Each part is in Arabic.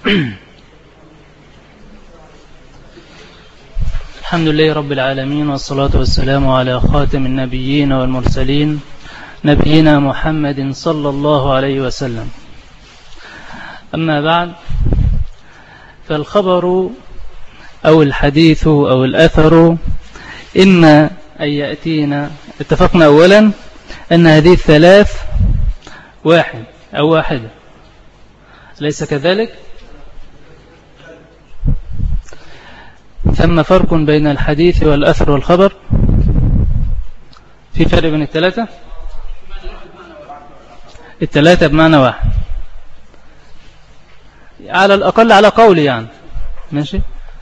الحمد لله رب العالمين، والصلاة والسلام على خاتم النبيين والمرسلين نبينا محمد صلى الله عليه وسلم. أما بعد، فالخبر أو الحديث أو الأثر إما أن يأتينا. اتفقنا أولا أن هذه الثلاث واحد أو واحدة، ليس كذلك؟ ثم فرق بين الحديث والأثر والخبر؟ في فرق بين الثلاثة؟ الثلاثة بمعنى واحد على الأقل، على قولي يعني. ماشي.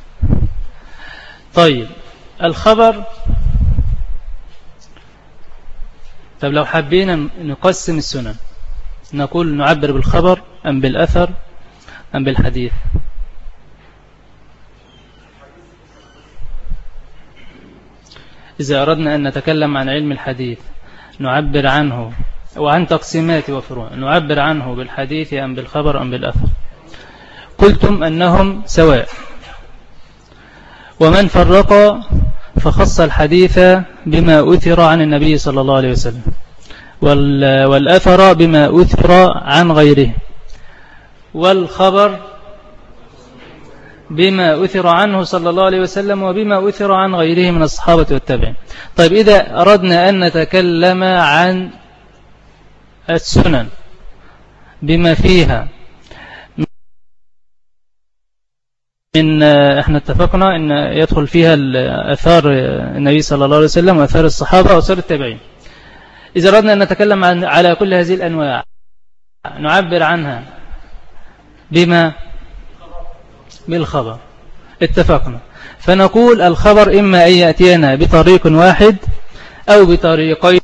طيب الخبر، طب لو حبينا نقسم السنن نقول نعبر بالخبر أم بالأثر أم بالحديث؟ إذا أردنا أن نتكلم عن علم الحديث نعبر عنه وعن تقسيمات وفروع، نعبر عنه بالحديث أم بالخبر أم بالأثر؟ قلتم أنهم سواء، ومن فرق فخص الحديث بما أثر عن النبي صلى الله عليه وسلم، والأثر بما أثر عن غيره، والخبر بما أثر عنه صلى الله عليه وسلم وبما أثر عن غيره من الصحابة والتابعين. طيب إذا أردنا أن نتكلم عن السنن بما فيها من، احنا اتفقنا أن يدخل فيها أثار النبي صلى الله عليه وسلم وأثار الصحابة وأثار التابعين. إذا أردنا أن نتكلم على كل هذه الأنواع نعبر عنها بما بالخبر. اتفقنا. فنقول الخبر إما أن يأتينا بطريق واحد أو بطريقين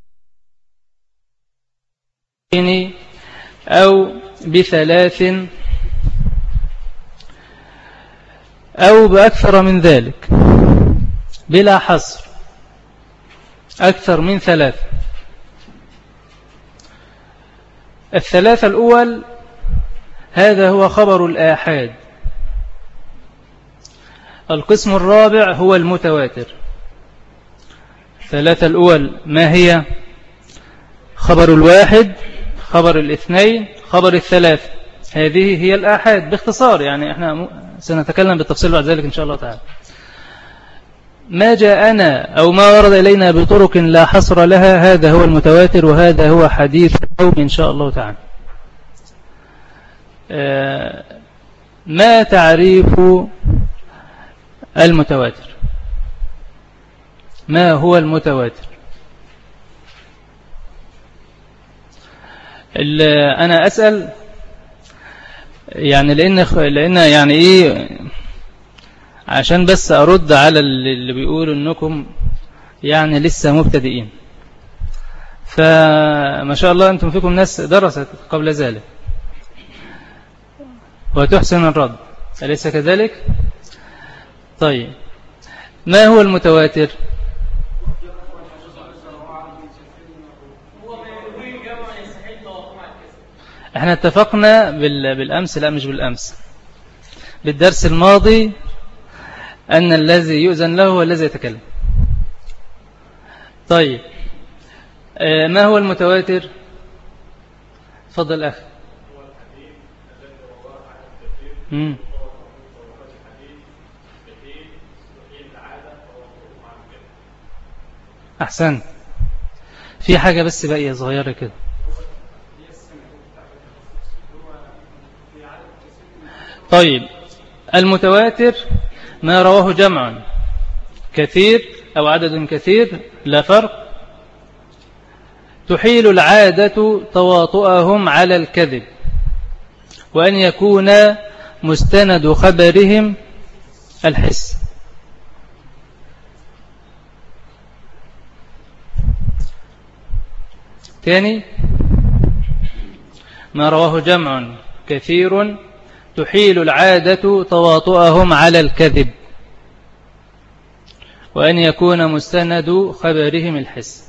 أو بثلاث أو بأكثر من ذلك بلا حصر، أكثر من ثلاث. الثلاثة الأول هذا هو خبر الآحاد. القسم الرابع هو المتواتر. الثلاثة الأول ما هي؟ خبر الواحد، خبر الاثنين، خبر الثلاث. هذه هي الآحاد باختصار، يعني احنا سنتكلم بالتفصيل بعد ذلك إن شاء الله تعالى. ما جاءنا أو ما ورد إلينا بطرق لا حصر لها هذا هو المتواتر، وهذا هو حديث القوم إن شاء الله تعالى. ما تعريف المتواتر؟ ما هو المتواتر؟ أنا أسأل يعني لأن يعني إيه، عشان بس أرد على اللي بيقولوا أنكم يعني لسه مبتدئين. فما شاء الله أنتم فيكم ناس درست قبل ذلك وتحسن الرد، أليس كذلك؟ طيب ما هو المتواتر؟ احنا اتفقنا بالأمس، لا مش بالأمس، بالدرس الماضي، أن الذي يؤذن له هو الذي يتكلم. طيب ما هو المتواتر؟ تفضل أخي. أحسن. في حاجة بس بقية صغيرة كده. طيب المتواتر ما رواه جمع كثير أو عدد كثير لا فرق، تحيل العادة تواطؤهم على الكذب، وأن يكون مستند خبرهم الحس. ثاني ما رواه جمع كثير تحيل العادة تواطؤهم على الكذب، وأن يكون مستند خبرهم الحس.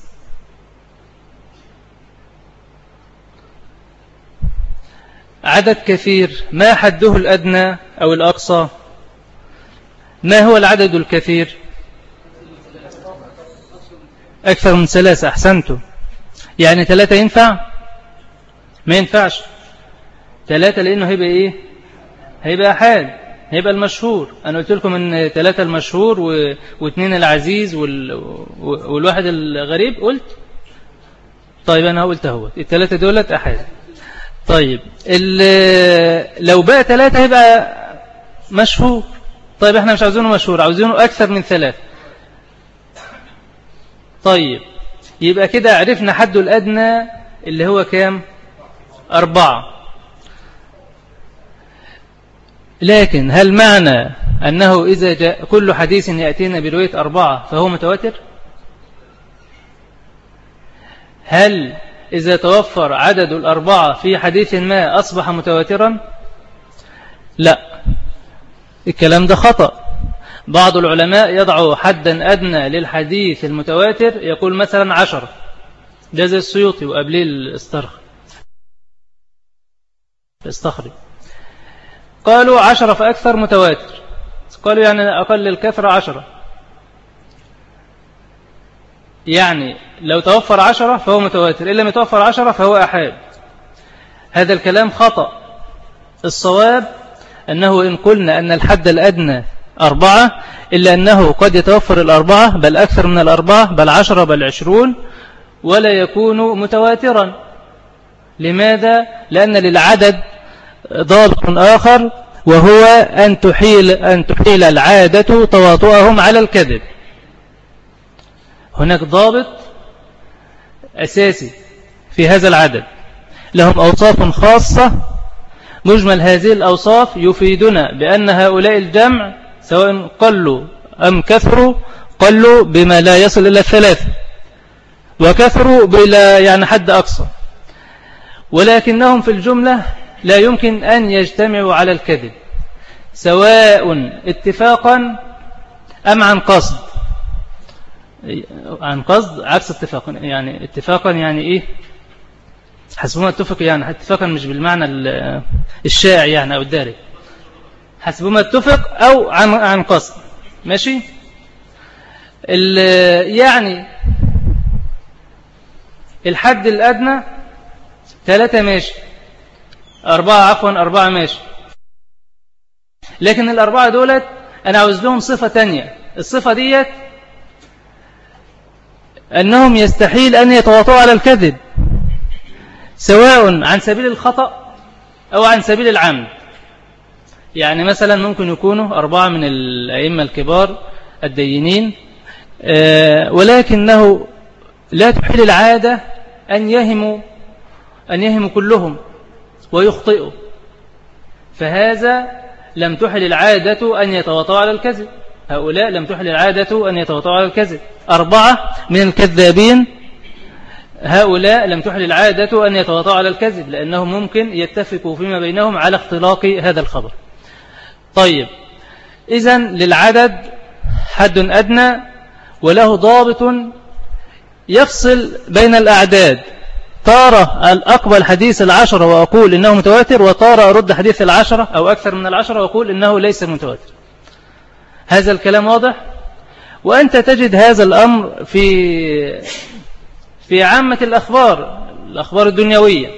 عدد كثير ما حده الأدنى أو الأقصى؟ ما هو العدد الكثير؟ أكثر من 3. أحسنتم. يعني 3 ينفع؟ ما ينفعش 3 لأنه هيبقى إيه؟ هيبقى أحاد، هيبقى المشهور. أنا قلت لكم أن 3 المشهور و2 العزيز والواحد الغريب قلت. طيب أنا قلت اهو 3 دولت أحاد. طيب لو بقى 3 هيبقى مشهور. طيب احنا مش عاوزينه مشهور، عاوزينه أكثر من 3. طيب يبقى كده عرفنا حده الأدنى اللي هو كام؟ 4. لكن هل معنى أنه إذا جاء كل حديث يأتينا برواية 4 فهو متواتر؟ هل إذا توفر عدد 4 في حديث ما أصبح متواترا؟ لا، الكلام ده خطأ. بعض العلماء يضع حدا أدنى للحديث المتواتر، يقول مثلا 10. ده زي السيوطي وقبليه الاستخري. قالوا 10 فأكثر متواتر. قالوا يعني أقل الكثرة 10. يعني لو توفر 10 فهو متواتر، إن لم يتوفر 10 فهو أحاد. هذا الكلام خطأ. الصواب أنه إن قلنا أن الحد الأدنى 4 إلا أنه قد يتوفر 4 بل أكثر من 4 بل 10 بل 20 ولا يكون متواترا. لماذا؟ لأن للعدد ضابط آخر، وهو أن تحيل العادة تواطؤهم على الكذب. هناك ضابط أساسي في هذا العدد، لهم أوصاف خاصة. مجمل هذه الأوصاف يفيدنا بأن هؤلاء الجمع سواء قلوا أم كثروا، قلوا بما لا يصل إلى 3 وكثروا بلا يعني حد أقصى، ولكنهم في الجملة لا يمكن أن يجتمعوا على الكذب، سواء اتفاقا أم عن قصد. عن قصد عكس اتفاقا. يعني اتفاقا يعني إيه؟ حسبما اتفق، يعني اتفاقا مش بالمعنى الشائع يعني أو الدارج، حسبما اتفق أو عن قصد. ماشي؟ يعني الحد الأدنى 3 ماشي، 4 ماشي، لكن 4 دولت أنا عاوز لهم صفة تانية. الصفة ديت أنهم يستحيل أن يتواطؤوا على الكذب، سواء عن سبيل الخطأ أو عن سبيل العمد. يعني مثلا ممكن يكونوا 4 من الأئمة الكبار الدينين، ولكنه لا تحيل العادة أن يهموا كلهم ويخطئوا، فهذا لم تحل العادة أن يتواطؤوا على الكذب. هؤلاء لم تحل العادة أن يتواطؤوا على الكذب. 4 من الكذابين هؤلاء لم تحل العادة أن يتواطؤوا على الكذب، لأنهم ممكن يتفقوا فيما بينهم على اختلاق هذا الخبر. طيب، إذن للعدد حد أدنى وله ضابط يفصل بين الأعداد. تارة الأقبل حديث 10 وأقول إنه متواتر، وتارة أرد حديث 10 أو أكثر من 10 وأقول إنه ليس متواتر. هذا الكلام واضح؟ وأنت تجد هذا الأمر في عامة الأخبار الدنيوية.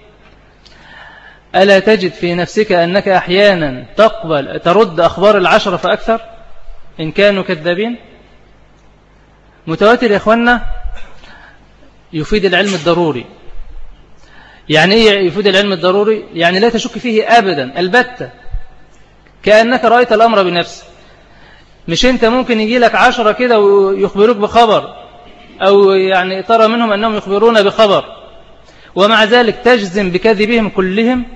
ألا تجد في نفسك أنك أحيانا ترد أخبار 10 فأكثر إن كانوا كذابين؟ متواتر يا أخوانا يفيد العلم الضروري. يعني إيه يفيد العلم الضروري؟ يعني لا تشك فيه أبدا البتة، كأنك رأيت الأمر بنفسك. مش أنت ممكن يجي لك 10 كده ويخبروك بخبر، أو يعني ترى منهم أنهم يخبرون بخبر، ومع ذلك تجزم بكذبهم كلهم.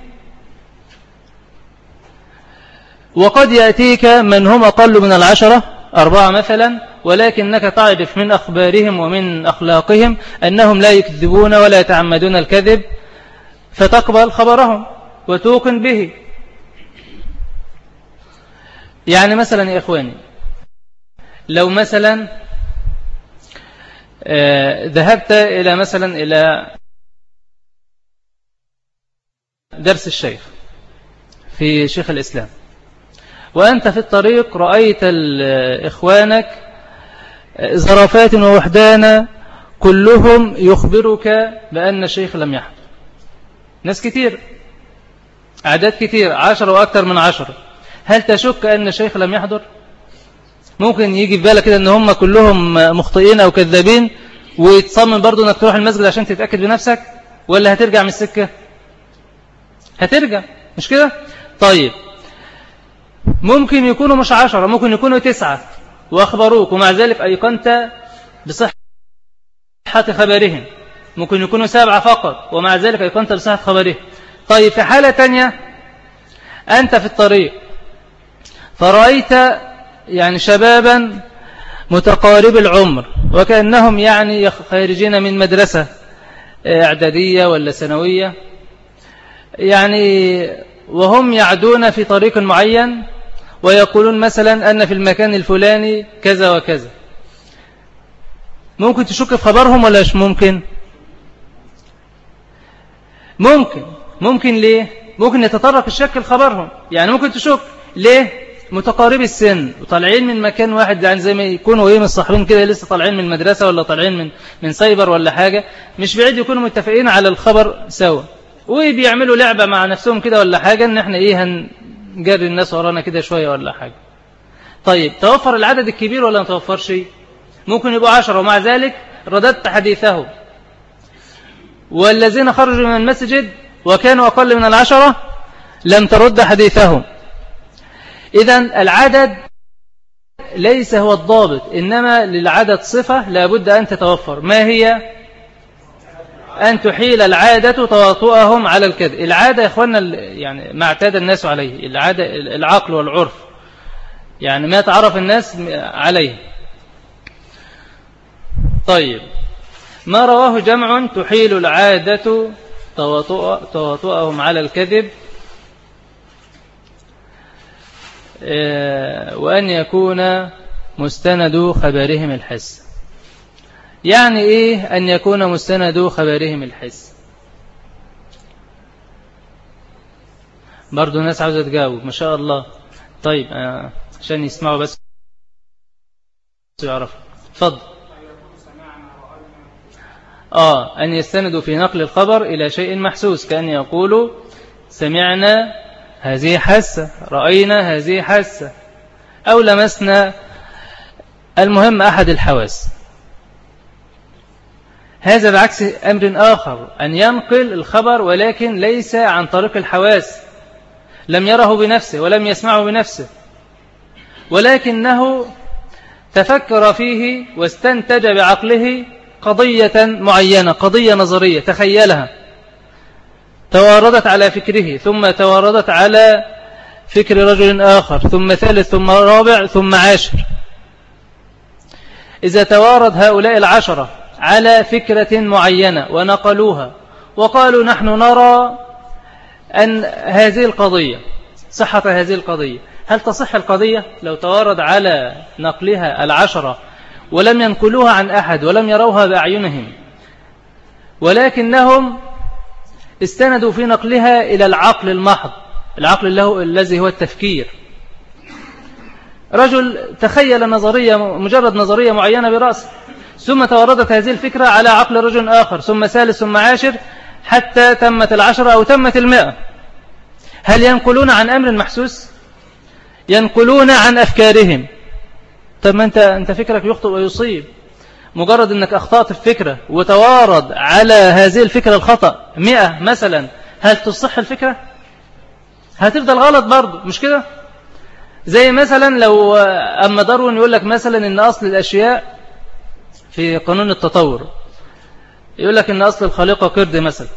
وقد يأتيك من هم أقل من 10 4 مثلا، ولكنك تعرف من أخبارهم ومن أخلاقهم أنهم لا يكذبون ولا يتعمدون الكذب، فتقبل خبرهم وتوقن به. يعني مثلا يا إخواني، لو مثلا ذهبت إلى درس الشيخ في شيخ الإسلام، وأنت في الطريق رأيت إخوانك زرافات ووحدانا كلهم يخبرك بأن الشيخ لم يحضر. ناس كتير، أعداد كتير، 10 وأكثر من 10. هل تشك أن الشيخ لم يحضر؟ ممكن يجي في بالك كده أن هم كلهم مخطئين أو كذابين ويتصمم برضو أنك تروح المسجد عشان تتأكد بنفسك، ولا هترجع من السكة؟ هترجع، مش كده؟ طيب ممكن يكونوا مش 10، ممكن يكونوا 9 وأخبروك ومع ذلك أيقنت بصحة خبرهم. ممكن يكونوا 7 فقط ومع ذلك أيقنت بصحة خبرهم. طيب في حالة تانية، أنت في الطريق فرأيت يعني شبابا متقارب العمر وكأنهم يعني خارجين من مدرسة إعدادية ولا ثانوية، يعني وهم يعدون في طريق معين ويقولون مثلا أن في المكان الفلاني كذا وكذا. ممكن تشك في خبرهم ولا مش ممكن؟ ممكن ليه؟ ممكن يتطرق الشك لخبرهم، يعني ممكن تشك ليه؟ متقارب السن وطالعين من مكان واحد، يعني زي ما يكونوا مصاحبين كده لسه طالعين من المدرسة ولا طالعين من سايبر ولا حاجة، مش بعيد يكونوا متفقين على الخبر سوا وبيعملوا لعبة مع نفسهم كده ولا حاجة، ان احنا هنجري الناس ورانا كده شوية ولا حاجة. طيب توفر العدد الكبير ولا ما توفرش؟ ممكن يبقوا 10 ومع ذلك رددت حديثهم، والذين خرجوا من المسجد وكانوا أقل من 10 لم ترد حديثهم. إذن العدد ليس هو الضابط، إنما للعدد صفة لابد أن تتوفر. ما هي؟ أن تحيل العادة تواطؤهم على الكذب. العادة يا إخواننا يعني ما اعتاد الناس عليه، العادة العقل والعرف، يعني ما تعرف الناس عليه. طيب ما رواه جمع تحيل العادة تواطؤهم على الكذب، وأن يكون مستند خبرهم الحس. يعني إيه أن يكون مستند خبرهم الحس؟ برضو الناس عاوزة تجاوب، ما شاء الله. طيب عشان يسمعوا بس يعرفوا. تفضل. أن يستندوا في نقل الخبر إلى شيء محسوس، كأن يقولوا سمعنا هذه حاسة، رأينا هذه حاسة، أو لمسنا، المهم أحد الحواس. هذا بعكس أمر آخر، أن ينقل الخبر ولكن ليس عن طريق الحواس، لم يره بنفسه ولم يسمعه بنفسه، ولكنه تفكر فيه واستنتج بعقله قضية معينة، قضية نظرية تخيلها، تواردت على فكره، ثم تواردت على فكر رجل آخر، ثم ثالث، ثم رابع، ثم عاشر. إذا توارد هؤلاء 10 على فكرة معينة ونقلوها وقالوا نحن نرى أن هذه القضية، صحة هذه القضية، هل تصح القضية لو توارد على نقلها 10 ولم ينقلوها عن أحد ولم يروها بأعينهم، ولكنهم استندوا في نقلها إلى العقل المحض، العقل الذي هو التفكير. رجل تخيل نظرية، مجرد نظرية معينة برأسه، ثم توردت هذه الفكرة على عقل رجل آخر، ثم ثالث، ثم عاشر، حتى تمت 10 أو تمت 100. هل ينقلون عن أمر محسوس؟ ينقلون عن أفكارهم. طب ما أنت فكرك يخطئ ويصيب، مجرد أنك أخطأت في فكرة وتوارد على هذه الفكرة الخطأ 100 مثلا، هل تصح الفكرة؟ هتفضل غلط برضو، مش كده؟ زي مثلا لو أما داروين يقول لك مثلا أن أصل الأشياء في قانون التطور، يقول لك أن أصل الخليقة قرد مثلا،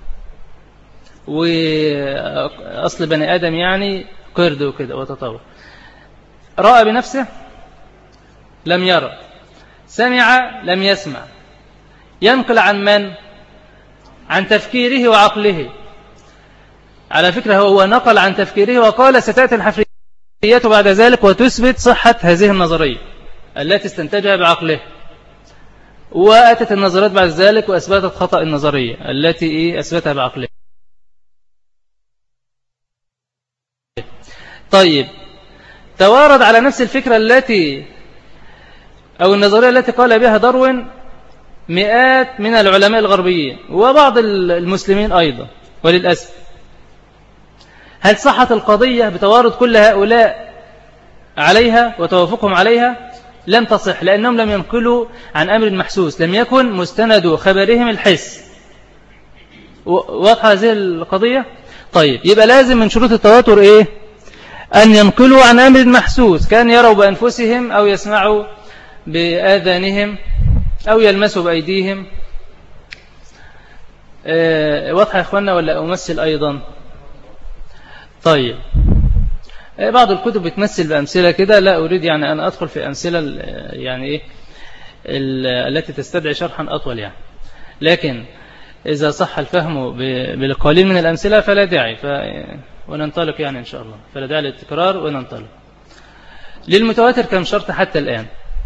وأصل بني آدم يعني قرد وكده وتطور. رأى بنفسه؟ لم يرى. سمع؟ لم يسمع. ينقل عن من؟ عن تفكيره وعقله. على فكرة هو نقل عن تفكيره وقال ستأتي الحفريات بعد ذلك وتثبت صحة هذه النظرية التي استنتجها بعقله، وأتت النظريات بعد ذلك وأثبتت خطأ النظرية التي أثبتها بعقله. طيب توارد على نفس الفكرة التي أو النظرية التي قال بها داروين مئات من العلماء الغربيين وبعض المسلمين أيضا وللأسف. هل صحت القضية بتوارد كل هؤلاء عليها وتوافقهم عليها؟ لم تصح، لأنهم لم ينقلوا عن أمر محسوس، لم يكن مستند خبرهم الحس. واضحة هذه القضية؟ طيب يبقى لازم من شروط التواتر إيه؟ أن ينقلوا عن أمر محسوس، كان يروا بأنفسهم أو يسمعوا بآذانهم أو يلمسوا بأيديهم. واضحة يا إخوانا ولا أمثل أيضا؟ طيب بعض الكتب بتمثل بأمثلة كده، لا أريد يعني أن أدخل في أمثلة يعني إيه التي تستدعي شرحا أطول يعني، لكن إذا صح الفهم بالقليل من الأمثلة فلا داعي وننطلق يعني إن شاء الله، فلا داعي للتكرار وننطلق. للمتواتر كم شرط حتى الآن؟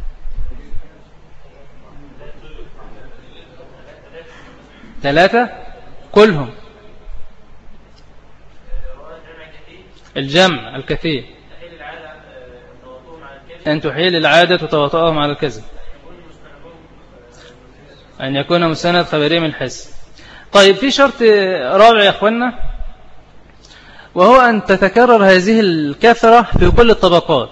3 كلهم. الجمع الكثير، أن تحيل العادة وتواطؤهم على الكذب، أن يكون مستند خبري من الحس. طيب في شرط رابع يا أخوانا، وهو أن تتكرر هذه الكثرة في كل الطبقات.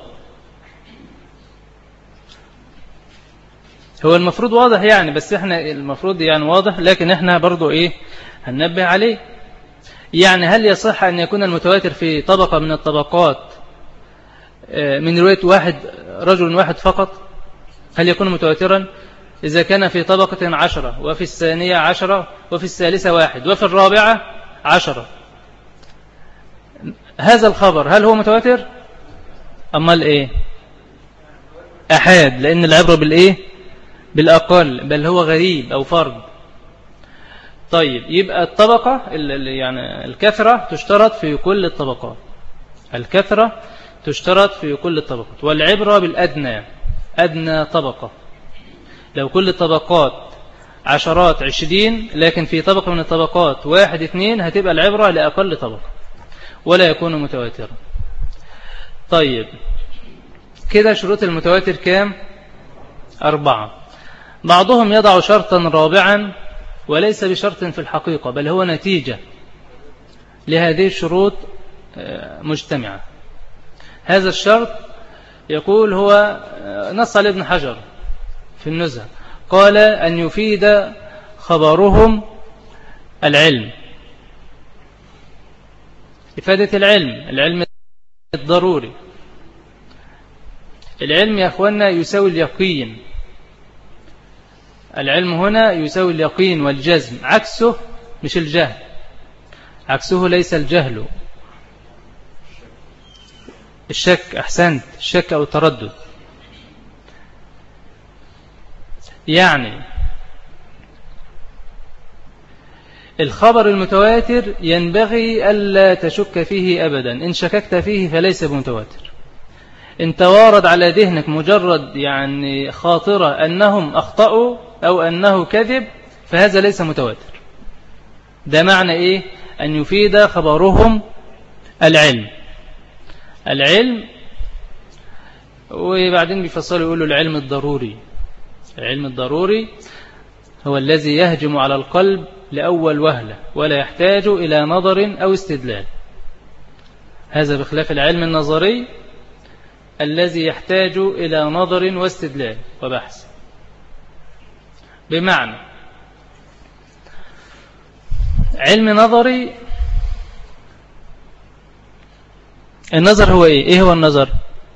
هو المفروض واضح يعني، بس احنا المفروض يعني واضح، لكن احنا برضو ايه هننبه عليه. يعني هل يصح أن يكون المتواتر في طبقة من الطبقات من رواية رجل واحد فقط؟ هل يكون متواترا إذا كان في طبقة 10 وفي الثانية 10 وفي الثالثة 1 وفي الرابعة 10؟ هذا الخبر هل هو متواتر؟ أمال إيه؟ أحاد، لأن العبرة بالإيه؟ بالأقل، بل هو غريب أو فرد. طيب يبقى الطبقة يعني الكثرة تشترط في كل الطبقات، الكثرة تشترط في كل الطبقات، والعبرة بالأدنى، أدنى طبقة. لو كل الطبقات 10 20، لكن في طبقة من الطبقات 1 2، هتبقى العبرة لأقل طبقة ولا يكون متواترا. طيب كده شروط المتواتر كام؟ 4. بعضهم يضع شرطا رابعا وليس بشرط في الحقيقة، بل هو نتيجة لهذه الشروط مجتمعة. هذا الشرط يقول هو نص على ابن حجر في النزهة، قال أن يفيد خبرهم العلم، إفادة العلم الضروري. العلم يا أخوانا يساوي اليقين، العلم هنا يساوي اليقين والجزم، عكسه مش الجهل، عكسه ليس الجهل، الشك. أحسنت، الشك أو التردد. يعني الخبر المتواتر ينبغي ألا تشك فيه أبدا، إن شككت فيه فليس بمتواتر. إن توارد على ذهنك مجرد يعني خاطرة أنهم أخطأوا أو أنه كذب، فهذا ليس متواتر. ده معنى إيه؟ أن يفيد خبرهم العلم. وبعدين بيفصلوا يقولوا العلم الضروري. العلم الضروري هو الذي يهجم على القلب لأول وهلة ولا يحتاج إلى نظر أو استدلال. هذا بخلاف العلم النظري الذي يحتاج إلى نظر واستدلال وبحث. بمعنى علم نظري، النظر هو إيه هو النظر؟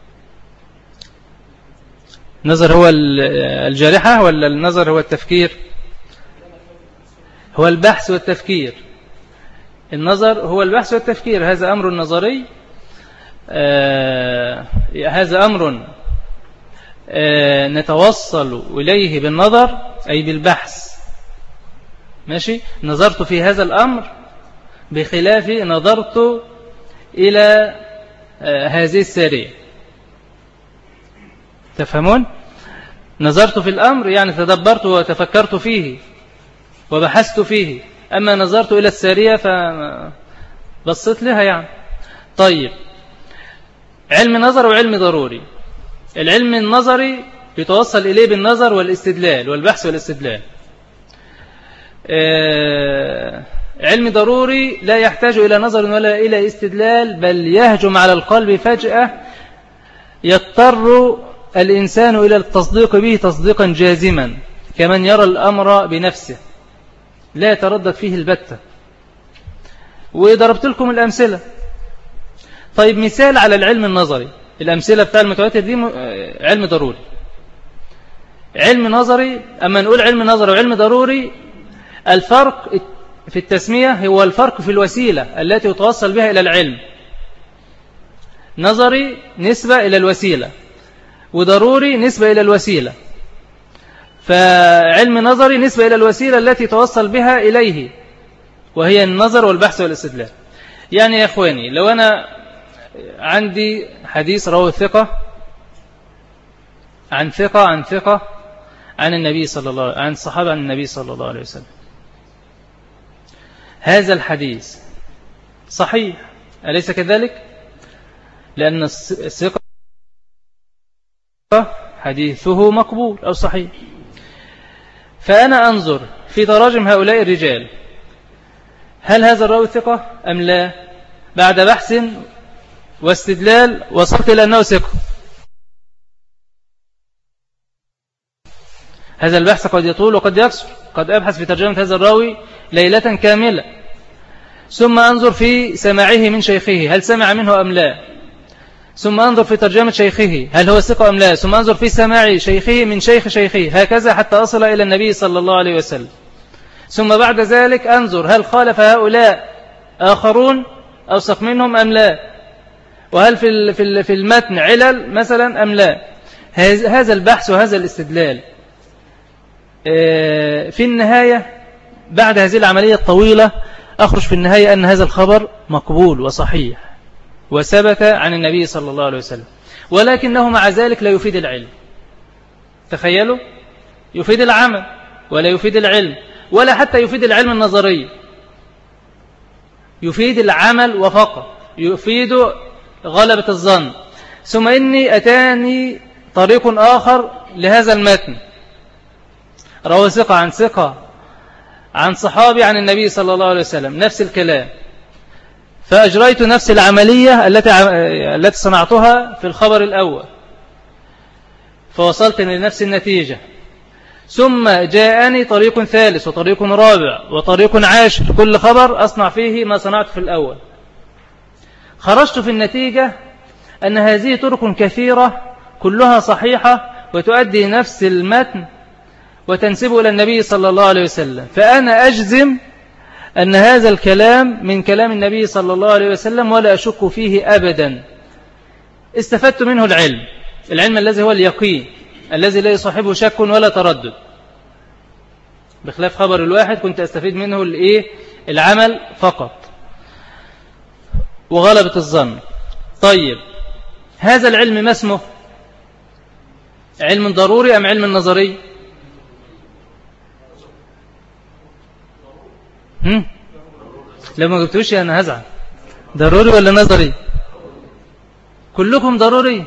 النظر هو الجارحة ولا النظر هو التفكير؟ هو البحث والتفكير. النظر هو البحث والتفكير، هذا أمر نظري. هذا أمر نتوصل إليه بالنظر أي بالبحث. ماشي، نظرت في هذا الأمر بخلاف نظرت إلى هذه السارية. تفهمون؟ نظرت في الأمر يعني تدبرت وتفكرت فيه وبحثت فيه، أما نظرت إلى السارية فبصيت لها يعني. طيب علم نظر وعلم ضروري. العلم النظري يتوصل إليه بالنظر والاستدلال والبحث والاستدلال. علم ضروري لا يحتاج إلى نظر ولا إلى استدلال، بل يهجم على القلب فجأة، يضطر الإنسان إلى التصديق به تصديقا جازما كمن يرى الأمر بنفسه، لا يتردد فيه البتة. وضربت لكم الأمثلة. طيب مثال على العلم النظري، الأمثلة بتاع المتواتر دي علم ضروري. علم نظري، أما نقول علم نظري وعلم ضروري، الفرق في التسمية هو الفرق في الوسيلة التي يتوصل بها إلى العلم. نظري نسبة إلى الوسيلة، وضروري نسبة إلى الوسيلة. فعلم نظري نسبة إلى الوسيلة التي توصل بها إليه، وهي النظر والبحث والاستدلال. يعني يا إخواني، لو أنا عندي حديث رواه ثقة عن ثقة عن النبي صلى الله عن الصحابة عن النبي صلى الله عليه وسلم، هذا الحديث صحيح أليس كذلك؟ لأن الثقة حديثه مقبول أو صحيح. فأنا أنظر في تراجم هؤلاء الرجال، هل هذا الراوي ثقة أم لا؟ بعد بحث واستدلال وصلت إلى أنه ثقة. هذا البحث قد يطول وقد يقصر، قد أبحث في ترجمة هذا الراوي ليلة كاملة، ثم أنظر في سماعه من شيخه هل سمع منه أم لا، ثم أنظر في ترجمة شيخه هل هو ثقة أم لا، ثم أنظر في سماع شيخه من شيخ شيخه، هكذا حتى أصل إلى النبي صلى الله عليه وسلم. ثم بعد ذلك أنظر هل خالف هؤلاء آخرون أوثق منهم أم لا، وهل في المتن علل مثلا أم لا. هذا البحث وهذا الاستدلال في النهاية بعد هذه العملية الطويلة أخرج في النهاية أن هذا الخبر مقبول وصحيح وثبت عن النبي صلى الله عليه وسلم، ولكنه مع ذلك لا يفيد العلم. تخيلوا، يفيد العمل ولا يفيد العلم، ولا حتى يفيد العلم النظري، يفيد العمل وفقط، يفيد غلبة الظن. ثم إني أتاني طريق آخر لهذا المتن، روى ثقة عن صحابي عن النبي صلى الله عليه وسلم، نفس الكلام، فأجريت نفس العملية التي صنعتها في الخبر الأول، فوصلت لنفس النتيجة. ثم جاءني طريق ثالث وطريق رابع وطريق عاشر، كل خبر أصنع فيه ما صنعت في الأول. خرجت في النتيجة أن هذه طرق كثيرة كلها صحيحة وتؤدي نفس المتن وتنسبه إلى النبي صلى الله عليه وسلم، فأنا أجزم أن هذا الكلام من كلام النبي صلى الله عليه وسلم ولا أشك فيه أبدا. استفدت منه العلم الذي هو اليقين، الذي لا يصاحبه شك ولا تردد، بخلاف خبر الواحد كنت أستفيد منه العمل فقط وغلبة الظن. طيب، هذا العلم ما اسمه؟ علم ضروري أم علم نظري؟ لو ما قلتوش أنا هزعل. ضروري ولا نظري؟ كلكم ضروري.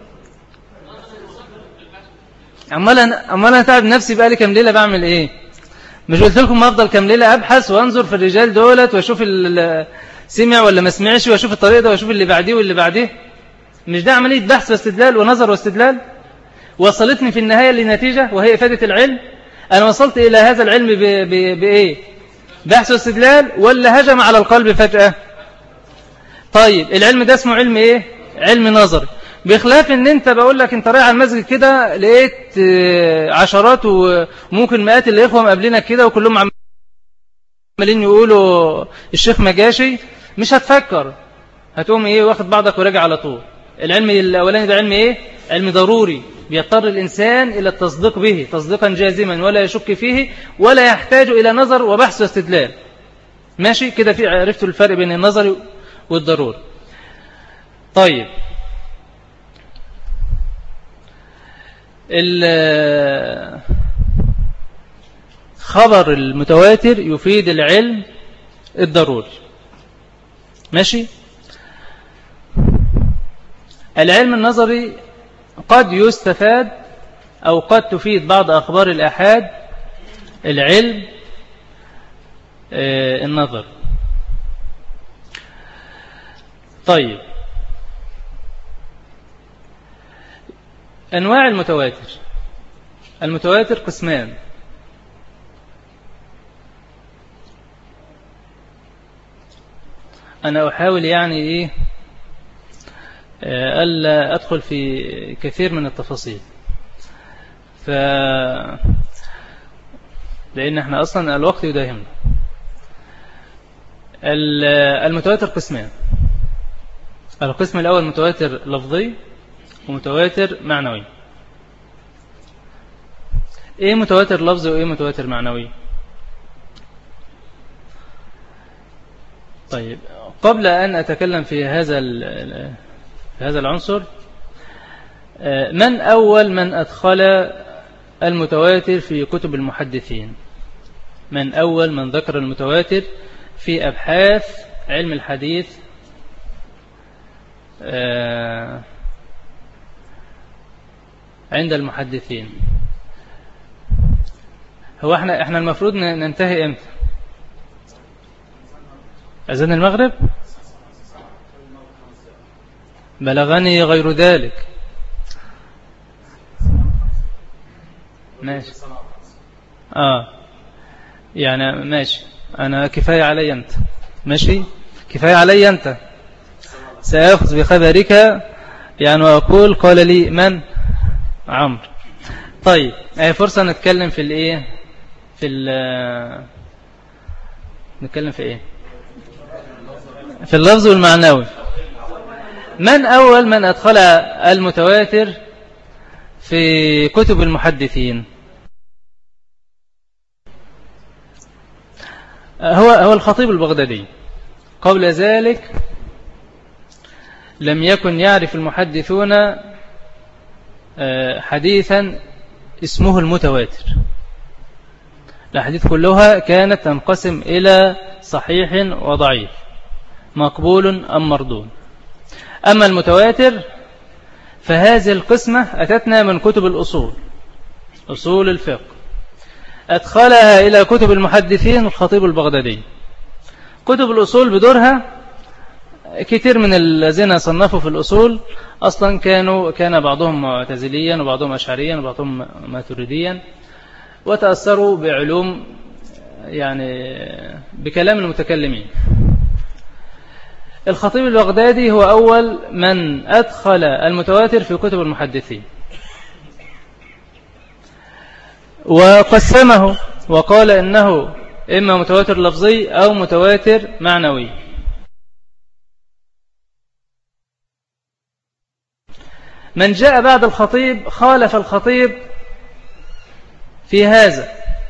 أمال أنا تعب نفسي بقالي كم ليلة بعمل إيه؟ مش قلت لكم ما أفضل كم ليلة أبحث وأنظر في الرجال دولت وأشوف سمع ولا ما سمعش، وأشوف الطريق ده وأشوف اللي بعديه واللي بعديه. مش ده عملية بحث واستدلال ونظر واستدلال وصلتني في النهاية لنتيجة وهي إفادة العلم؟ أنا وصلت إلى هذا العلم بإيه؟ بحث واستدلال ولا هجم على القلب فجأة؟ طيب، العلم ده اسمه علم إيه؟ علم نظري. بخلاف ان انت بقول لك انت رايح على المسجد كده لقيت عشرات وممكن مئات اللي اخوه مقابلينك كده وكلهم عمالين يقولوا الشيخ ما جاشي، مش هتفكر، هتقوم واخد بعضك وراجع على طول. العلم الاولاني ده علم علم ضروري، بيضطر الانسان الى التصديق به تصديقا جازما ولا يشك فيه ولا يحتاج الى نظر وبحث واستدلال. ماشي كده؟ في عرفتوا الفرق بين النظري والضروري. طيب، الخبر المتواتر يفيد العلم الضروري. ماشي؟ العلم النظري قد يستفاد أو قد تفيد بعض أخبار الآحاد العلم النظر. طيب، أنواع المتواتر. المتواتر قسمان: أنا أحاول يعني ألا أدخل في كثير من التفاصيل، لأن احنا أصلا الوقت يداهمنا. المتواتر قسمان: القسم الأول متواتر لفظي ومتواتر معنوي. إيه متواتر لفظي وإيه متواتر معنوي؟ طيب، قبل أن أتكلم في هذا العنصر، من أول من أدخل المتواتر في كتب المحدثين؟ من أول من ذكر المتواتر في أبحاث علم الحديث عند المحدثين؟ هو احنا المفروض ننتهي امتى؟ أذان المغرب؟ بلغني غير ذلك. ماشي. يعني ماشي، أنا كفاية علي أنت. ماشي، كفاية علي أنت. سأخذ بخبرك يعني، وأقول قال لي من؟ عمرو. طيب، هي فرصة نتكلم في الإيه؟ نتكلم في إيه؟ في اللفظ والمعنوي. من أول من أدخل المتواتر في كتب المحدثين؟ هو الخطيب البغدادي. قبل ذلك لم يكن يعرف المحدثون حديثا اسمه المتواتر. الأحاديث كلها كانت تنقسم إلى صحيح وضعيف، مقبول أم مردود. أما المتواتر فهذه القسمة أتتنا من كتب الأصول، أصول الفقه، أدخلها إلى كتب المحدثين الخطيب البغدادي. كتب الأصول بدورها كثير من الذين صنفوا في الأصول أصلا كان بعضهم معتزليا وبعضهم أشعريا وبعضهم ماتريديا، وتأثروا بعلوم يعني بكلام المتكلمين. الخطيب البغدادي هو أول من أدخل المتواتر في كتب المحدثين، وقسمه وقال إنه إما متواتر لفظي أو متواتر معنوي. من جاء بعد الخطيب خالف الخطيب في هذا.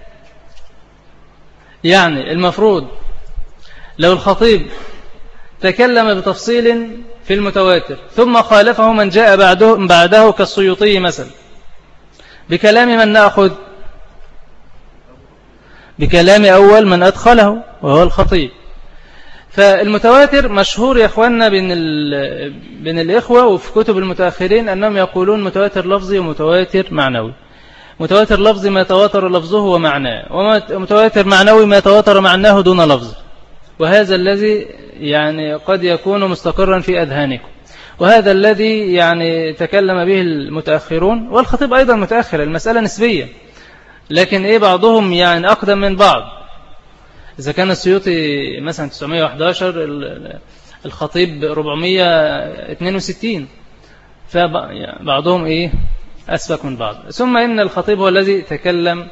يعني المفروض لو الخطيب تكلم بتفصيل في المتواتر ثم خالفه من جاء بعده كالسيوطي مثلا، بكلام من نأخذ؟ بكلام أول من أدخله وهو الخطيب. فالمتواتر مشهور يا أخواننا بين الإخوة وفي كتب المتأخرين أنهم يقولون متواتر لفظي ومتواتر معنوي. متواتر لفظي ما تواتر لفظه ومعناه، ومتواتر معنوي ما تواتر معناه دون لفظه. وهذا الذي يعني قد يكون مستقرا في أذهانكم، وهذا الذي يعني تكلم به المتأخرون، والخطيب أيضا متأخر، المسألة نسبية، لكن بعضهم يعني أقدم من بعض. إذا كان السيوطي مثلا 911 الخطيب 462، فبعضهم أسبق من بعض. ثم إن الخطيب هو الذي تكلم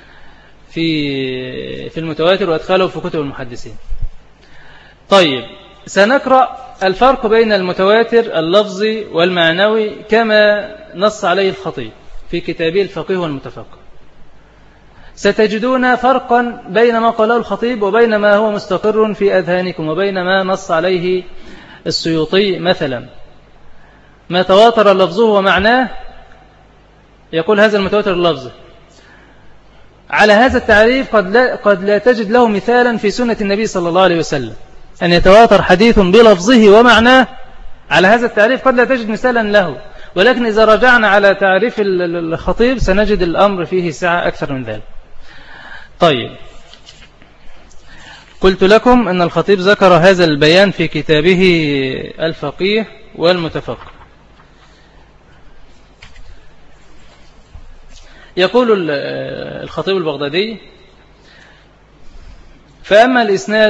في المتواتر وأدخله في كتب المحدثين. طيب، سنقرأ الفرق بين المتواتر اللفظي والمعنوي كما نص عليه الخطيب في كتابه الفقيه والمتفقه. ستجدون فرقا بين ما قاله الخطيب وبين ما هو مستقر في أذهانكم وبين ما نص عليه السيوطي. مثلا ما تواتر لفظه ومعناه يقول هذا المتواتر اللفظي. على هذا التعريف قد لا تجد له مثالا في سنة النبي صلى الله عليه وسلم، أن يتواتر حديث بلفظه ومعناه على هذا التعريف قد لا تجد مثالا له، ولكن إذا رجعنا على تعريف الخطيب سنجد الأمر فيه سعة أكثر من ذلك. طيب، قلت لكم أن الخطيب ذكر هذا البيان في كتابه الفقيه والمتفقه. يقول الخطيب البغدادي: فأما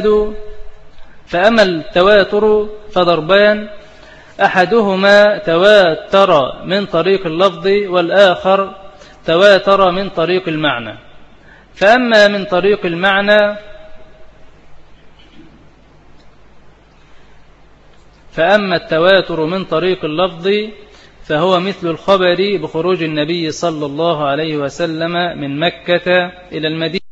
التواتر فضربان، أحدهما تواتر من طريق اللفظ والآخر تواتر من طريق المعنى. فأما من طريق المعنى فأما التواتر من طريق اللفظ فهو مثل الخبر بخروج النبي صلى الله عليه وسلم من مكة إلى المدينة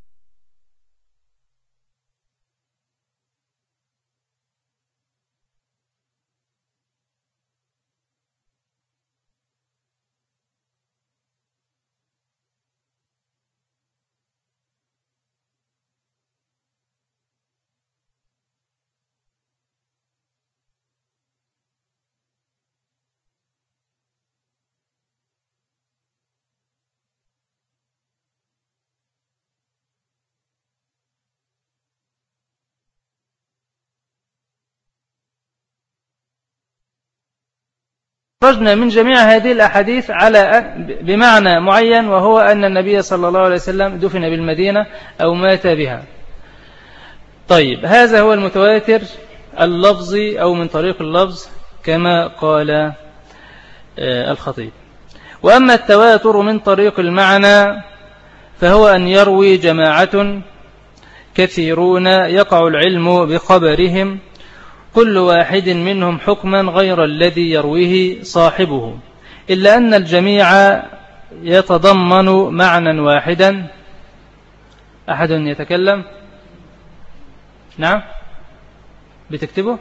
خرجنا من جميع هذه الأحاديث على بمعنى معين، وهو أن النبي صلى الله عليه وسلم دفن بالمدينة أو مات بها. طيب، هذا هو المتواتر اللفظي أو من طريق اللفظ كما قال الخطيب. وأما التواتر من طريق المعنى فهو أن يروي جماعة كثيرون يقع العلم بخبرهم كل واحد منهم حكما غير الذي يرويه صاحبه، إلا أن الجميع يتضمن معنى واحدا. أحد يتكلم؟ نعم، بتكتبه؟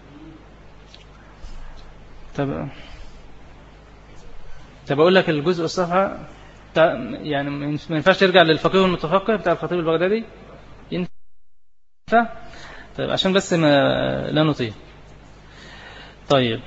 طب أقول لك الجزء الصفحة يعني ما ينفعش ترجع للفقيه والمتفقه بتاع الخطيب البغدادي؟ ينفع؟ طيب، عشان بس ما لا نطيل. طيب،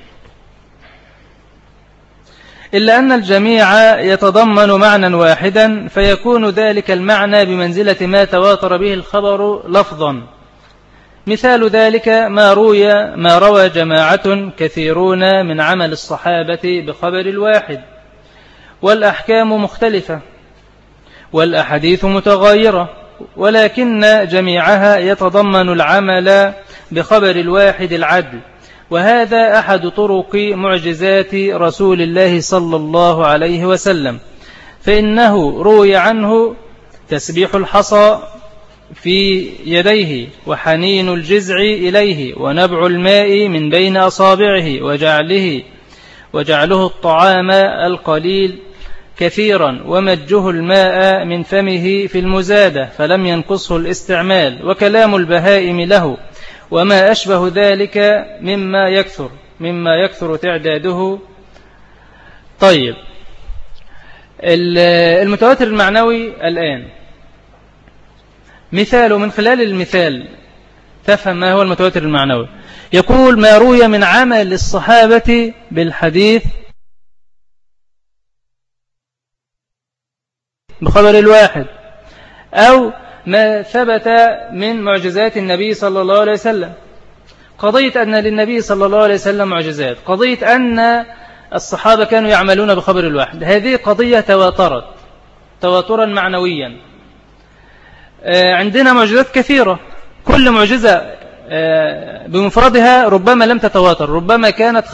إلا أن الجميع يتضمن معنى واحدا، فيكون ذلك المعنى بمنزلة ما تواتر به الخبر لفظا. مثال ذلك ما روى جماعة كثيرون من عمل الصحابة بخبر الواحد، والأحكام مختلفة والأحاديث متغايرة، ولكن جميعها يتضمن العمل بخبر الواحد العدل. وهذا أحد طرق معجزات رسول الله صلى الله عليه وسلم، فإنه روي عنه تسبيح الحصى في يديه، وحنين الجزع إليه، ونبع الماء من بين أصابعه، وجعله الطعام القليل كثيرا، ومجه الماء من فمه في المزادة فلم ينقصه الاستعمال، وكلام البهائم له، وما أشبه ذلك مما يكثر تعداده. طيب، المتواتر المعنوي الآن مثاله، من خلال المثال تفهم ما هو المتواتر المعنوي. يقول: ما روي من عمل الصحابة بالحديث بخبر الواحد، أو ما ثبت من معجزات النبي صلى الله عليه وسلم. قضية أن للنبي صلى الله عليه وسلم معجزات، قضية أن الصحابة كانوا يعملون بخبر الواحد، هذه قضية تواترت تواترا معنويا. عندنا معجزات كثيرة، كل معجزة بمفردها ربما لم تتواتر، ربما كانت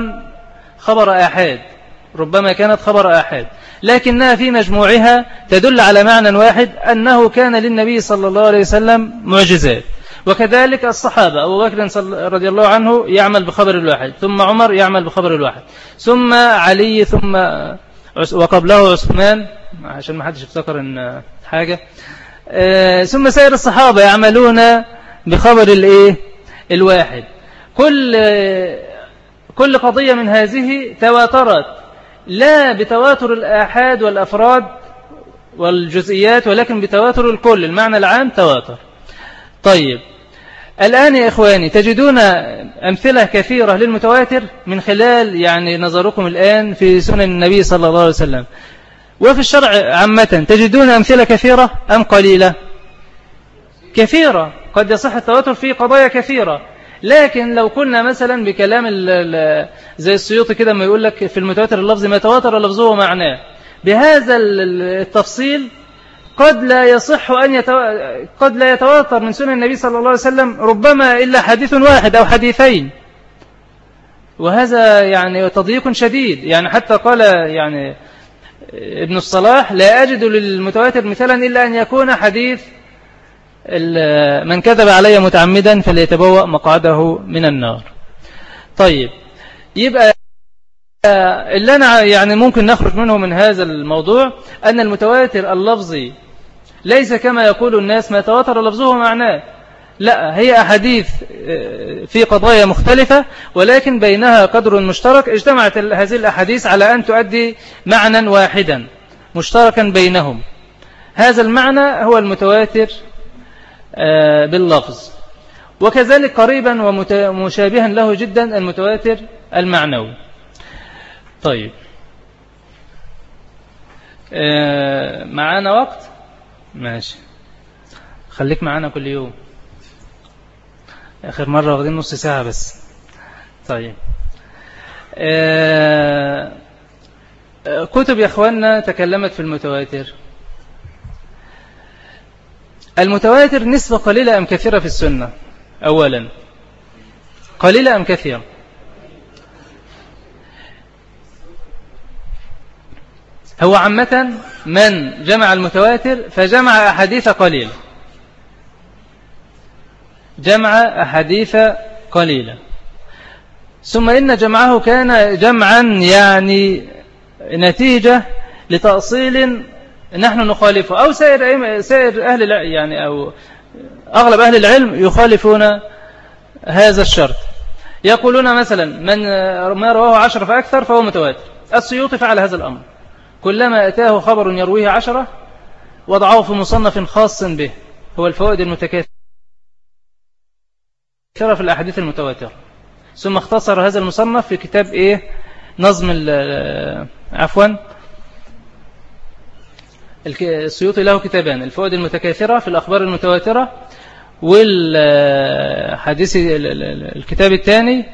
خبر آحاد، لكنها في مجموعها تدل على معنى واحد، أنه كان للنبي صلى الله عليه وسلم معجزات. وكذلك الصحابة، أبو بكر رضي الله عنه يعمل بخبر الواحد، ثم عمر يعمل بخبر الواحد، ثم علي، ثم وقبله عثمان، عشان ما حدش يفتكر إن حاجة، ثم سائر الصحابة يعملون بخبر الواحد. كل قضية من هذه تواترت، لا بتواتر الآحاد والأفراد والجزئيات، ولكن بتواتر الكل، المعنى العام تواتر. طيب، الآن يا إخواني تجدون أمثلة كثيرة للمتواتر من خلال يعني نظركم الآن في سنن النبي صلى الله عليه وسلم وفي الشرع عامة. تجدون أمثلة كثيرة أم قليلة؟ كثيرة. قد يصح التواتر في قضايا كثيرة، لكن لو كنا مثلا بكلام زي السيوطي كده ما يقول لك في المتواتر اللفظي ما تواتر لفظه ومعناه، بهذا التفصيل قد لا يصح قد لا يتواتر من سنن النبي صلى الله عليه وسلم ربما إلا حديث واحد أو حديثين، وهذا يعني تضييق شديد. يعني حتى قال يعني ابن الصلاح لا أجد للمتواتر مثلا إلا أن يكون حديث من كذب علي متعمدا فليتبوأ مقعده من النار. طيب، يبقى اللي أنا يعني ممكن نخرج منه من هذا الموضوع أن المتواتر اللفظي ليس كما يقول الناس ما تواتر لفظه ومعناه، لا، هي أحاديث في قضايا مختلفة ولكن بينها قدر مشترك، اجتمعت هذه الأحاديث على أن تؤدي معنى واحدا مشتركا بينهم. هذا المعنى هو المتواتر باللفظ. وكذلك قريبا ومشابها له جدا المتواتر المعنوي. طيب، معانا وقت؟ ماشي، خليك معانا كل يوم. آخر مرة واخدين نص ساعة بس. طيب، كتب يا أخواننا تكلمت في المتواتر. المتواتر نسبة قليلة أم كثيرة في السنة؟ أولا، قليلة أم كثيرة؟ هو عامة من جمع المتواتر فجمع أحاديث قليلة، جمع أحاديث قليلة، ثم إن جمعه كان جمعا يعني نتيجة لتأصيل نحن نخالفه، أو سائر أهل يعني أو أغلب أهل العلم يخالفون هذا الشرط. يقولون مثلا من ما رواه 10 فأكثر فهو متواتر. السيوطي فعل هذا الأمر، كلما أتاه خبر يرويه 10 وضعه في مصنف خاص به، هو الفوائد المتكاثرة في الأحاديث المتواترة، ثم اختصر هذا المصنف في كتاب نظم السيوطي له كتابان: الفوائد المتكاثرة في الأخبار المتواترة، والحديث الكتاب الثاني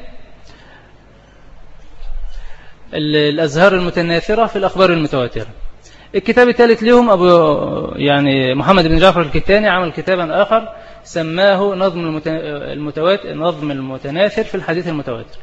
الأزهار المتناثرة في الأخبار المتواترة. الكتاب الثالث لهم يعني محمد بن جعفر الكتاني عمل كتابا آخر سماه نظم المتناثر في الحديث المتواتر.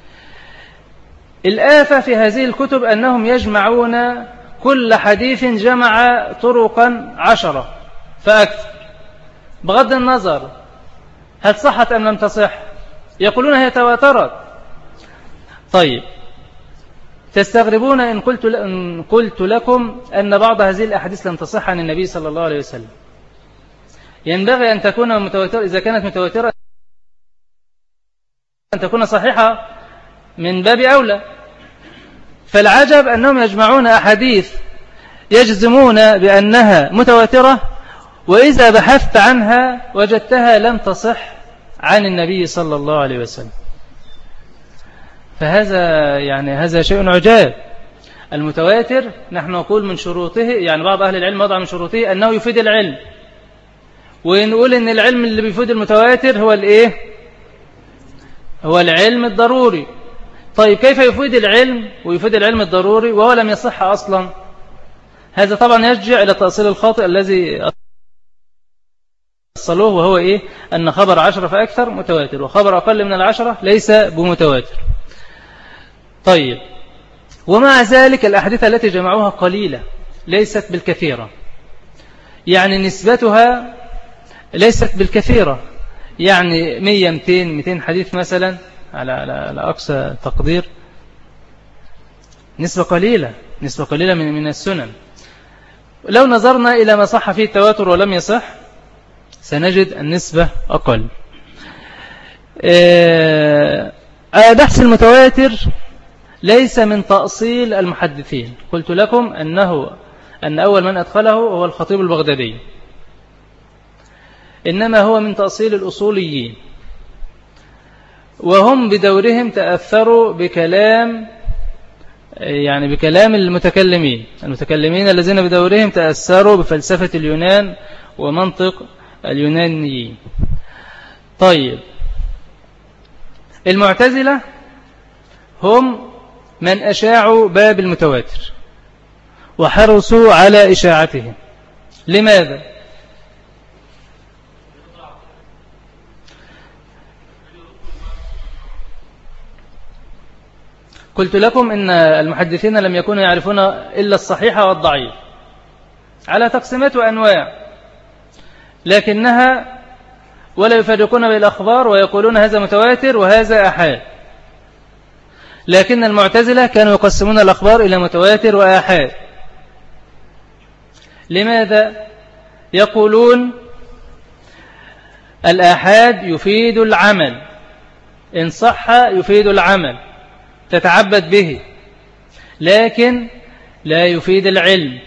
الآفة في هذه الكتب أنهم يجمعون كل حديث جمع طرقا 10 فأكثر، بغض النظر هل صحت أم لم تصح، يقولون هي تواترت. طيب، تستغربون إن قلت لكم أن بعض هذه الأحاديث لم تصح عن النبي صلى الله عليه وسلم. ينبغي أن تكون متواترة، إذا كانت متواترة أن تكون صحيحة من باب أولى. فالعجب أنهم يجمعون أحاديث يجزمون بأنها متواترة، وإذا بحثت عنها وجدتها لم تصح عن النبي صلى الله عليه وسلم. هذا شيء عجاب. المتواتر نحن نقول من شروطه، يعني بعض أهل العلم وضع من شروطه أنه يفيد العلم، ونقول إن العلم اللي بيفيد المتواتر هو العلم الضروري. طيب، كيف يفيد العلم ويفيد العلم الضروري وهو لم يصح أصلا؟ هذا طبعا يرجع إلى التأصيل الخاطئ الذي أصلوه، وهو أن خبر 10 فأكثر متواتر، وخبر أقل من 10 ليس بمتواتر. طيب، ومع ذلك الأحاديث التي جمعوها قليلة ليست بالكثيرة، يعني نسبتها ليست بالكثيرة، يعني 100 200 حديث مثلا على أقصى تقدير، نسبة قليلة من السنن. لو نظرنا إلى ما صح فيه التواتر ولم يصح سنجد النسبة أقل. بحث المتواتر ليس من تأصيل المحدثين. قلت لكم أن أول من أدخله هو الخطيب البغدادي، إنما هو من تأصيل الأصوليين. وهم بدورهم تأثروا بكلام المتكلمين الذين بدورهم تأثروا بفلسفة اليونان ومنطق اليونانيين. طيب، المعتزلة هم من أشاعوا باب المتواتر وحرصوا على إشاعته. لماذا؟ قلت لكم إن المحدثين لم يكونوا يعرفون إلا الصحيح والضعيف على تقسيمات وأنواع، لكنها ولا يفرقون بين الأخبار ويقولون هذا متواتر وهذا أحاد. لكن المعتزلة كانوا يقسمون الأخبار إلى متواتر وآحاد. لماذا؟ يقولون الآحاد يفيد العمل، إن صح يفيد العمل تتعبد به، لكن لا يفيد العلم.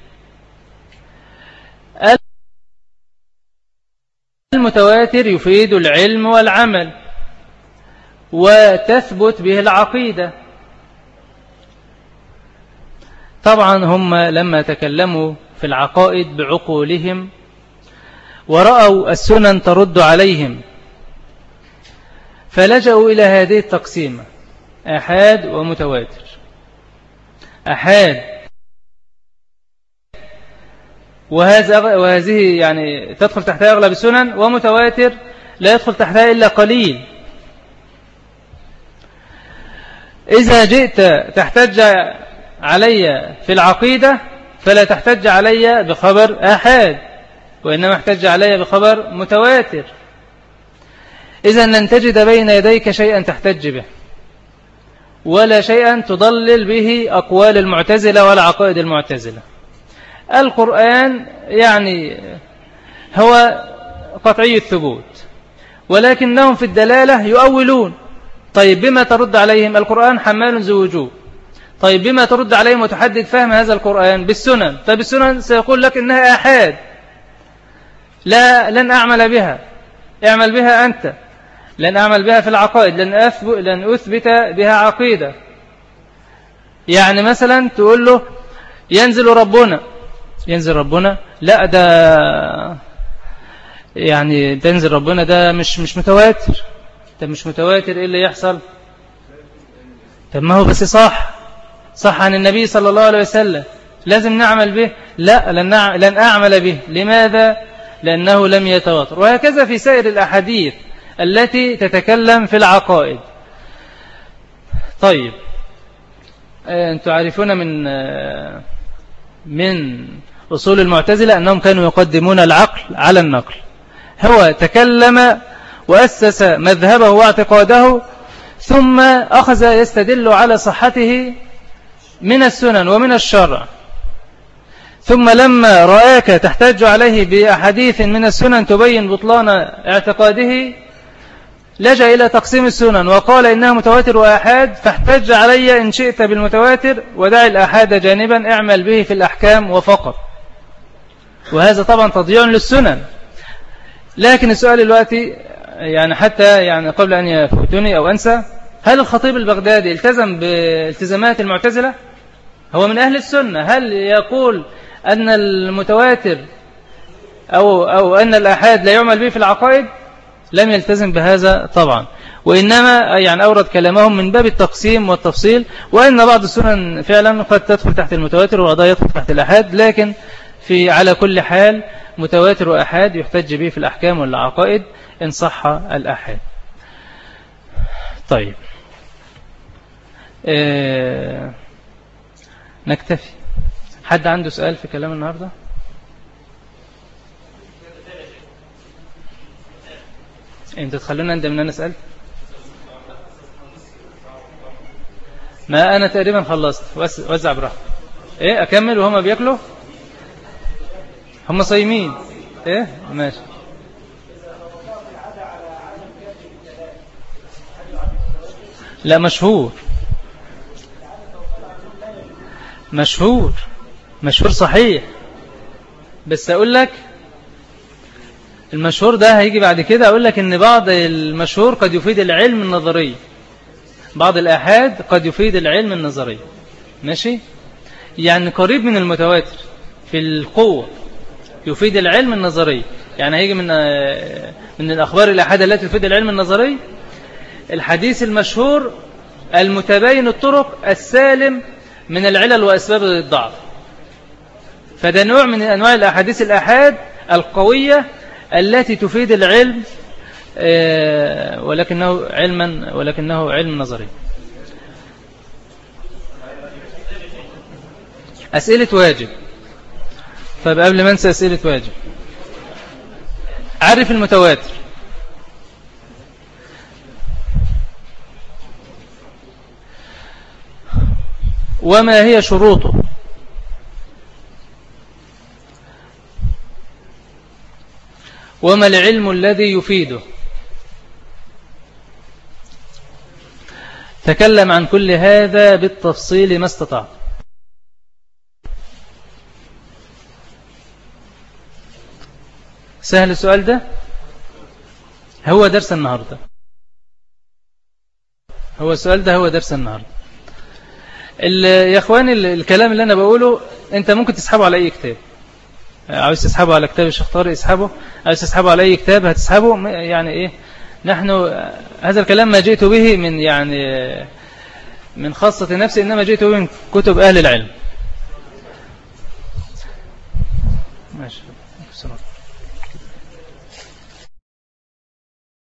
المتواتر يفيد العلم والعمل وتثبت به العقيدة. طبعا هم لما تكلموا في العقائد بعقولهم ورأوا السنن ترد عليهم فلجأوا إلى هذه التقسيمة، آحاد ومتواتر. آحاد وهذه يعني تدخل تحتها أغلب السنن، ومتواتر لا يدخل تحتها إلا قليل. إذا جئت تحتج علي في العقيدة فلا تحتج علي بخبر آحاد، وإنما احتج علي بخبر متواتر. إذا لن تجد بين يديك شيئا تحتج به ولا شيئا تضلل به أقوال المعتزلة ولا عقائد المعتزلة. القرآن يعني هو قطعي الثبوت، ولكنهم في الدلالة يؤولون. طيب بما ترد عليهم؟ القرآن حمال ذو وجوه. طيب بما ترد عليهم وتحدد فهم هذا القرآن؟ بالسنن. طيب السنن سيقول لك إنها آحاد، لن أعمل بها. اعمل بها أنت. لن أعمل بها في العقائد، لن أثبت بها عقيدة. يعني مثلا تقول له ينزل ربنا، لا ده يعني تنزل ربنا ده مش متواتر. ده مش متواتر، إيه اللي يحصل؟ طب ما هو بس صح عن النبي صلى الله عليه وسلم، لازم نعمل به. لا، لن أعمل به. لماذا؟ لأنه لم يتواتر. وهكذا في سائر الأحاديث التي تتكلم في العقائد. طيب، أنتم عارفون من أصول المعتزلة أنهم كانوا يقدمون العقل على النقل. هو تكلم وأسس مذهبه واعتقاده ثم أخذ يستدل على صحته من السنن ومن الشرع، ثم لما رآك تحتاج عليه بأحاديث من السنن تبين بطلان اعتقاده لجأ إلى تقسيم السنن وقال إنها متواتر وآحاد، فاحتج علي إن شئت بالمتواتر ودع الآحاد جانبا، اعمل به في الأحكام وفقط. وهذا طبعا تضييع للسنن. لكن السؤال دلوقتي يعني حتى يعني قبل أن يفوتني أو أنسى، هل الخطيب البغدادي التزم بالتزامات المعتزلة؟ هو من أهل السنة. هل يقول أن المتواتر أو أن الآحاد لا يعمل به في العقائد؟ لم يلتزم بهذا طبعا، وإنما يعني أورد كلامهم من باب التقسيم والتفصيل، وأن بعض السنن فعلا قد تدخل تحت المتواتر وبعضها يدخل تحت الآحاد، لكن على كل حال متواتر وآحاد يحتج به في الأحكام والعقائد إن صح الآحاد. طيب، نكتفي. حد عنده سؤال في كلام النهاردة؟ انت تخلونا ندم ان انا اسال. ما انا تقريبا خلصت. وزع براحتك. ايه اكمل وهما بياكلوا؟ هم صايمين. ايه ماشي. لا، مشهور صحيح. بس اقول لك المشهور ده هيجي بعد كده أقول لك إن بعض المشهور قد يفيد العلم النظري، بعض الآحاد قد يفيد العلم النظري، ماشي؟ يعني قريب من المتواتر في القوة، يفيد العلم النظري. يعني هيجي من الأخبار الآحاد التي تفيد العلم النظري الحديث المشهور المتباين الطرق السالم من العلل وأسباب الضعف. فده نوع من أنواع الأحاديث الآحاد القوية التي تفيد العلم ولكنه علم نظري. أسئلة واجب. طيب قبل ما انسى أسئلة واجب، عرف المتواتر. وما هي شروطه؟ وما العلم الذي يفيده؟ تكلم عن كل هذا بالتفصيل ما استطعت. سهل السؤال ده؟ هو درس النهاردة، هو السؤال ده هو درس النهاردة. يا اخواني الكلام اللي انا بقوله انت ممكن تسحبه على اي كتاب. عاوز تسحبه على كتاب الشيخ طارق اسحبه، عاوز تسحبه على اي كتاب هتسحبه. يعني ايه، نحن هذا الكلام ما جئت به من خاصة نفسي، انما جئت به من كتب اهل العلم.